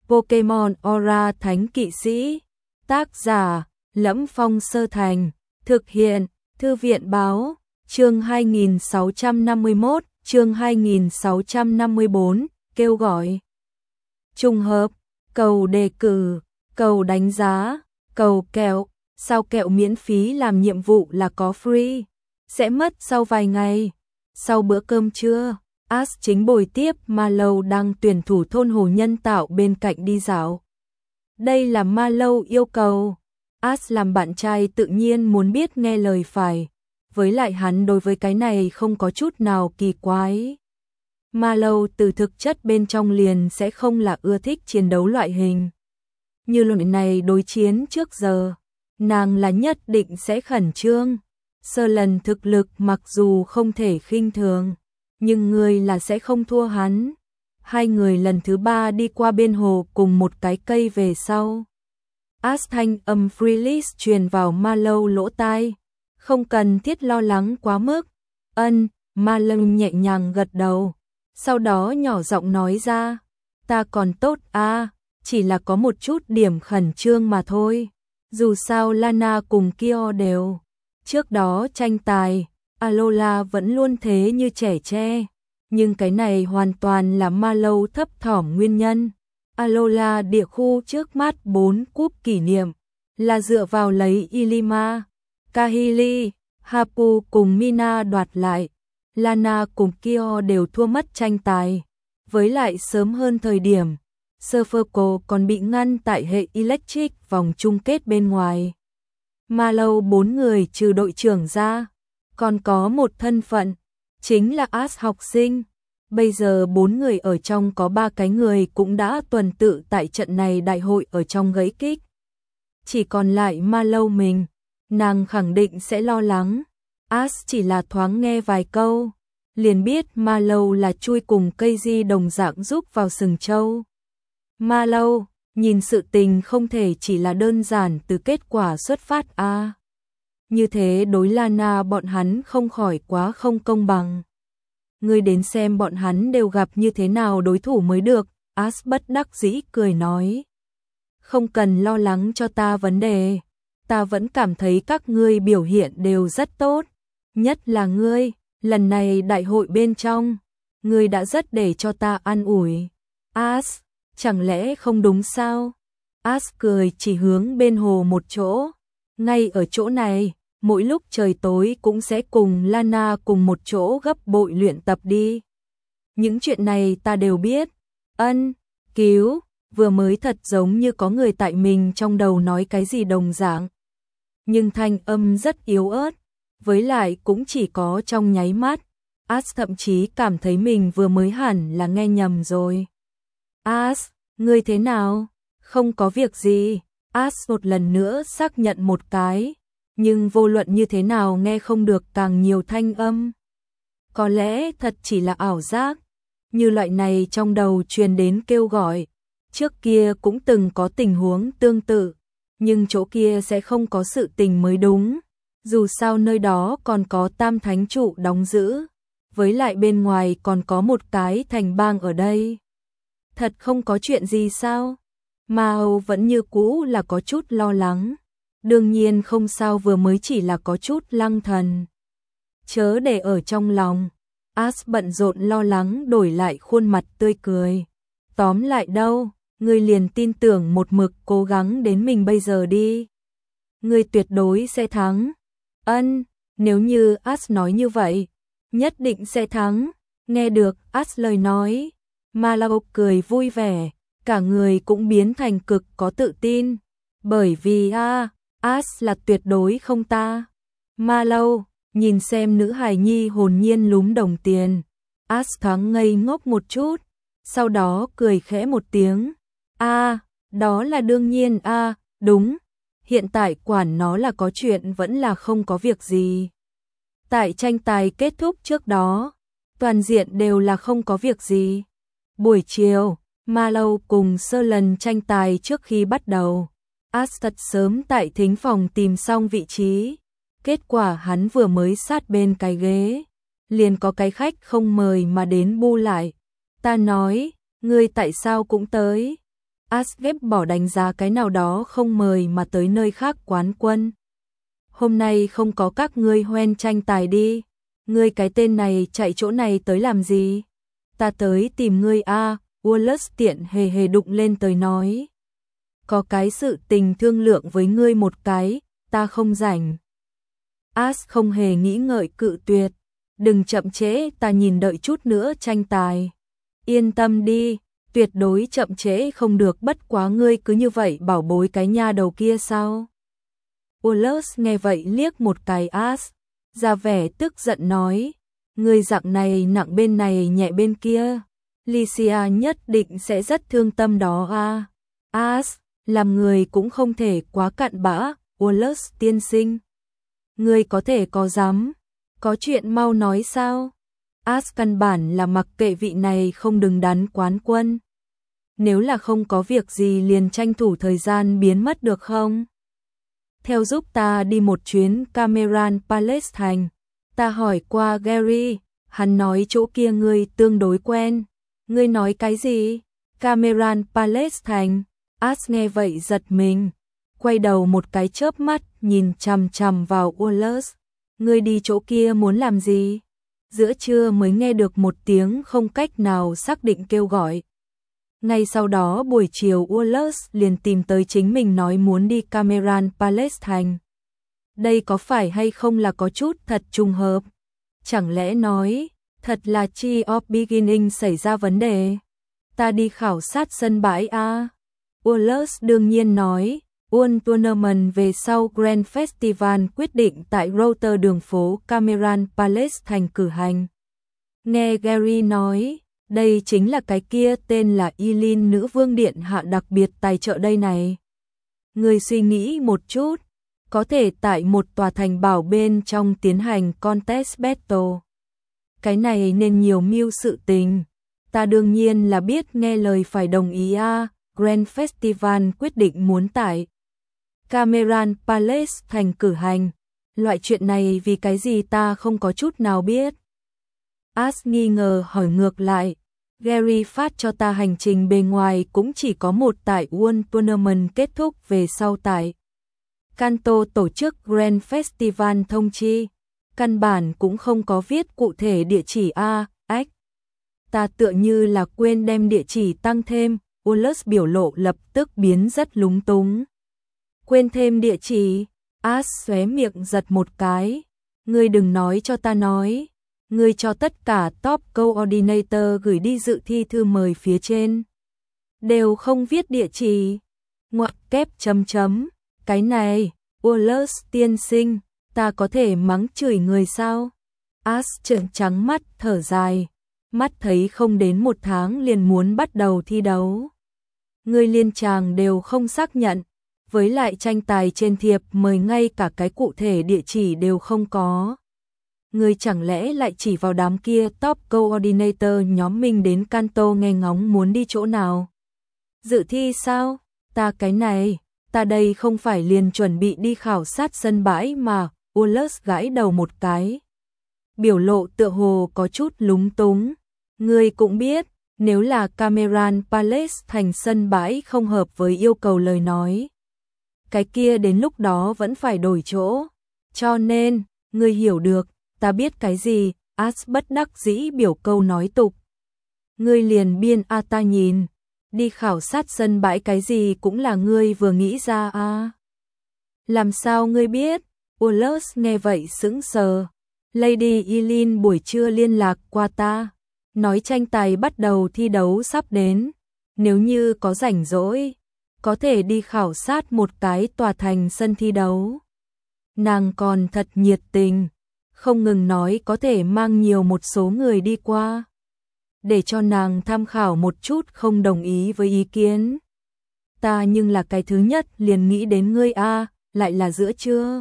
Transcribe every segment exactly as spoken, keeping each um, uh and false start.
Pokemon Aura Thánh Kỵ Sĩ. Tác giả: Lẫm Phong Sơ Thành. Thực hiện: Thư viện báo. Chương hai nghìn sáu trăm năm mươi mốt, chương hai nghìn sáu trăm năm mươi bốn, kêu gọi. Trùng hợp, cầu đề cử, cầu đánh giá, cầu kẹo, sao kẹo miễn phí làm nhiệm vụ là có free, sẽ mất sau vài ngày. Sau bữa cơm trưa, Ash chính bồi tiếp Mallow đang tuyển thủ thôn hồ nhân tạo bên cạnh đi dạo. Đây là Mallow yêu cầu. Ash làm bạn trai tự nhiên muốn biết nghe lời phải, với lại hắn đối với cái này không có chút nào kỳ quái. Mallow từ thực chất bên trong liền sẽ không là ưa thích chiến đấu loại hình. Như lần này đối chiến trước giờ, nàng là nhất định sẽ khẩn trương. Sơ lần thực lực mặc dù không thể khinh thường, nhưng người là sẽ không thua hắn. Hai người lần thứ ba đi qua bên hồ cùng một cái cây về sau. Ash thanh âm Freelist truyền vào Mallow lỗ tai. Không cần thiết lo lắng quá mức. Ân, Mallow nhẹ nhàng gật đầu. Sau đó nhỏ giọng nói ra. Ta còn tốt à, chỉ là có một chút điểm khẩn trương mà thôi. Dù sao Lana cùng Kyo đều. Trước đó tranh tài, Alola vẫn luôn thế như trẻ tre. Nhưng cái này hoàn toàn là Mallow thấp thỏm nguyên nhân. Alola địa khu trước mắt bốn cúp kỷ niệm, là dựa vào lấy Ilima, Kahili, Hapu cùng Mina đoạt lại. Lana cùng Kyo đều thua mất tranh tài. Với lại sớm hơn thời điểm, Surferco còn bị ngăn tại hệ Electric vòng chung kết bên ngoài. Mallow bốn người trừ đội trưởng ra, còn có một thân phận, chính là Ash học sinh. Bây giờ bốn người ở trong có ba cái người cũng đã tuần tự tại trận này đại hội ở trong gãy kích. Chỉ còn lại Mallow mình, nàng khẳng định sẽ lo lắng. Ash chỉ là thoáng nghe vài câu, liền biết Mallow là chui cùng cây di đồng dạng giúp vào sừng trâu. Mallow, nhìn sự tình không thể chỉ là đơn giản từ kết quả xuất phát a. À. Như thế đối Lana bọn hắn không khỏi quá không công bằng. Ngươi đến xem bọn hắn đều gặp như thế nào đối thủ mới được. Ash bất đắc dĩ cười nói. Không cần lo lắng cho ta vấn đề. Ta vẫn cảm thấy các ngươi biểu hiện đều rất tốt. Nhất là ngươi, lần này đại hội bên trong, ngươi đã rất để cho ta an ủi. Ash, chẳng lẽ không đúng sao? Ash cười chỉ hướng bên hồ một chỗ. Ngay ở chỗ này, mỗi lúc trời tối cũng sẽ cùng Lana cùng một chỗ gấp bội luyện tập đi. Những chuyện này ta đều biết. Ân, cứu, vừa mới thật giống như có người tại mình trong đầu nói cái gì đồng dạng. Nhưng thanh âm rất yếu ớt, với lại cũng chỉ có trong nháy mắt. Ash thậm chí cảm thấy mình vừa mới hẳn là nghe nhầm rồi. Ash, ngươi thế nào? Không có việc gì. Ash một lần nữa xác nhận một cái. Nhưng vô luận như thế nào nghe không được càng nhiều thanh âm. Có lẽ thật chỉ là ảo giác. Như loại này trong đầu truyền đến kêu gọi. Trước kia cũng từng có tình huống tương tự. Nhưng chỗ kia sẽ không có sự tình mới đúng. Dù sao nơi đó còn có tam thánh trụ đóng giữ. Với lại bên ngoài còn có một cái thành bang ở đây. Thật không có chuyện gì sao? Mao vẫn như cũ là có chút lo lắng. Đương nhiên không sao, vừa mới chỉ là có chút lăng thần. Chớ để ở trong lòng. Ash bận rộn lo lắng đổi lại khuôn mặt tươi cười. Tóm lại đâu, ngươi liền tin tưởng một mực cố gắng đến mình bây giờ đi. Ngươi tuyệt đối sẽ thắng. Ân, nếu như Ash nói như vậy, nhất định sẽ thắng. Nghe được Ash lời nói, Mallow cười vui vẻ, cả người cũng biến thành cực có tự tin. Bởi vì a, à, Ash là tuyệt đối không ta. Mallow, nhìn xem nữ hài nhi hồn nhiên lúm đồng tiền. Ash thoáng ngây ngốc một chút, sau đó cười khẽ một tiếng. A, à, đó là đương nhiên a, à, đúng. Hiện tại quản nó là có chuyện vẫn là không có việc gì. Tại tranh tài kết thúc trước đó, toàn diện đều là không có việc gì. Buổi chiều, Mallow cùng Sơ lần tranh tài trước khi bắt đầu. Ash thật sớm tại thính phòng tìm xong vị trí. Kết quả hắn vừa mới sát bên cái ghế, liền có cái khách không mời mà đến bu lại. Ta nói, ngươi tại sao cũng tới? As ghép bỏ đánh giá cái nào đó không mời mà tới nơi khác quán quân. Hôm nay không có các ngươi hoen tranh tài đi. Ngươi cái tên này chạy chỗ này tới làm gì? Ta tới tìm ngươi a. À, Wallace tiện hề hề đụng lên tới nói. Có cái sự tình thương lượng với ngươi một cái, ta không rảnh. As không hề nghĩ ngợi cự tuyệt. Đừng chậm trễ, ta nhìn đợi chút nữa tranh tài. Yên tâm đi, tuyệt đối chậm trễ không được, bất quá ngươi cứ như vậy bảo bối cái nha đầu kia sao? Wallace nghe vậy liếc một cái As, ra vẻ tức giận nói, ngươi dạng này nặng bên này nhẹ bên kia, Lycia nhất định sẽ rất thương tâm đó a. As, làm người cũng không thể quá cặn bã, Wallace tiên sinh. Ngươi có thể có dám, có chuyện mau nói sao? As căn bản là mặc kệ vị này không đứng đắn quán quân. Nếu là không có việc gì liền tranh thủ thời gian biến mất được không? Theo giúp ta đi một chuyến Cameron Palace thành. Ta hỏi qua Gary, hắn nói chỗ kia ngươi tương đối quen. Ngươi nói cái gì? Cameron Palace thành. As nghe vậy giật mình, quay đầu một cái chớp mắt nhìn chằm chằm vào Wallace. Ngươi đi chỗ kia muốn làm gì? Giữa trưa mới nghe được một tiếng không cách nào xác định kêu gọi. Ngay sau đó buổi chiều Wallace liền tìm tới chính mình nói muốn đi Cameron Palace thành. Đây có phải hay không là có chút thật trùng hợp? Chẳng lẽ nói, thật là Chi of Beginning xảy ra vấn đề? Ta đi khảo sát sân bãi a. Wallace đương nhiên nói, World Tournament về sau Grand Festival quyết định tại router đường phố Cameron Palace thành cử hành. Nghe Gary nói, đây chính là cái kia tên là Eileen nữ vương điện hạ đặc biệt tài trợ đây này. Người suy nghĩ một chút, có thể tại một tòa thành bảo bên trong tiến hành contest battle. Cái này nên nhiều mưu sự tình. Ta đương nhiên là biết nghe lời phải đồng ý a. Grand Festival quyết định muốn tại Cameron Palace thành cử hành. Loại chuyện này vì cái gì ta không có chút nào biết. As nghi ngờ hỏi ngược lại. Gary phát cho ta hành trình bề ngoài cũng chỉ có một tại World Tournament kết thúc về sau tại Kanto tổ chức Grand Festival thông chi. Căn bản cũng không có viết cụ thể địa chỉ a. Ách. Ta tựa như là quên đem địa chỉ tăng thêm. Wallace biểu lộ lập tức biến rất lúng túng. Quên thêm địa chỉ. As xóe miệng giật một cái. Ngươi đừng nói cho ta nói. Ngươi cho tất cả top coordinator gửi đi dự thi thư mời phía trên. Đều không viết địa chỉ. Ngoặc kép chấm chấm. Cái này, Wallace tiên sinh, ta có thể mắng chửi người sao? As trợn trắng mắt thở dài. Mắt thấy không đến một tháng liền muốn bắt đầu thi đấu. Ngươi liên tràng đều không xác nhận. Với lại tranh tài trên thiệp mời ngay cả cái cụ thể địa chỉ đều không có. Ngươi chẳng lẽ lại chỉ vào đám kia top coordinator nhóm mình đến Kanto nghe ngóng muốn đi chỗ nào? Dự thi sao? Ta cái này, ta đây không phải liền chuẩn bị đi khảo sát sân bãi mà. Wallace gãi đầu một cái. Biểu lộ tựa hồ có chút lúng túng. Ngươi cũng biết, nếu là Cameron Palace thành sân bãi không hợp với yêu cầu lời nói. Cái kia đến lúc đó vẫn phải đổi chỗ. Cho nên, ngươi hiểu được, ta biết cái gì, As bất đắc dĩ biểu câu nói tục. Ngươi liền biên a ta nhìn, đi khảo sát sân bãi cái gì cũng là ngươi vừa nghĩ ra a. À. Làm sao ngươi biết? Wallace nghe vậy sững sờ. Lady Eileen buổi trưa liên lạc qua ta. Nói tranh tài bắt đầu thi đấu sắp đến. Nếu như có rảnh rỗi, có thể đi khảo sát một cái tòa thành sân thi đấu. Nàng còn thật nhiệt tình, không ngừng nói có thể mang nhiều một số người đi qua. Để cho nàng tham khảo một chút không đồng ý với ý kiến. Ta nhưng là cái thứ nhất liền nghĩ đến ngươi a, lại là giữa trưa.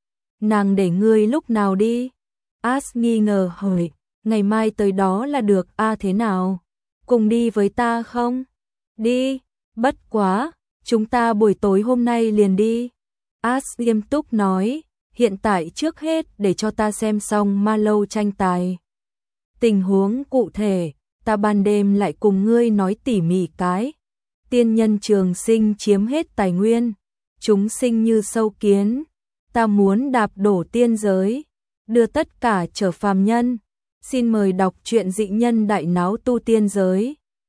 Nàng để ngươi lúc nào đi? As nghi ngờ hỏi. Ngày mai tới đó là được a. À, thế nào? Cùng đi với ta không? Đi, bất quá, chúng ta buổi tối hôm nay liền đi. As nghiêm túc nói, hiện tại trước hết để cho ta xem xong ma lâu tranh tài. Tình huống cụ thể, ta ban đêm lại cùng ngươi nói tỉ mỉ cái. tiên nhân trường sinh chiếm hết tài nguyên, chúng sinh như sâu kiến, ta muốn đạp đổ tiên giới, đưa tất cả trở phàm nhân. Xin mời đọc truyện Dị Nhân Đại Náo Tu Tiên Giới.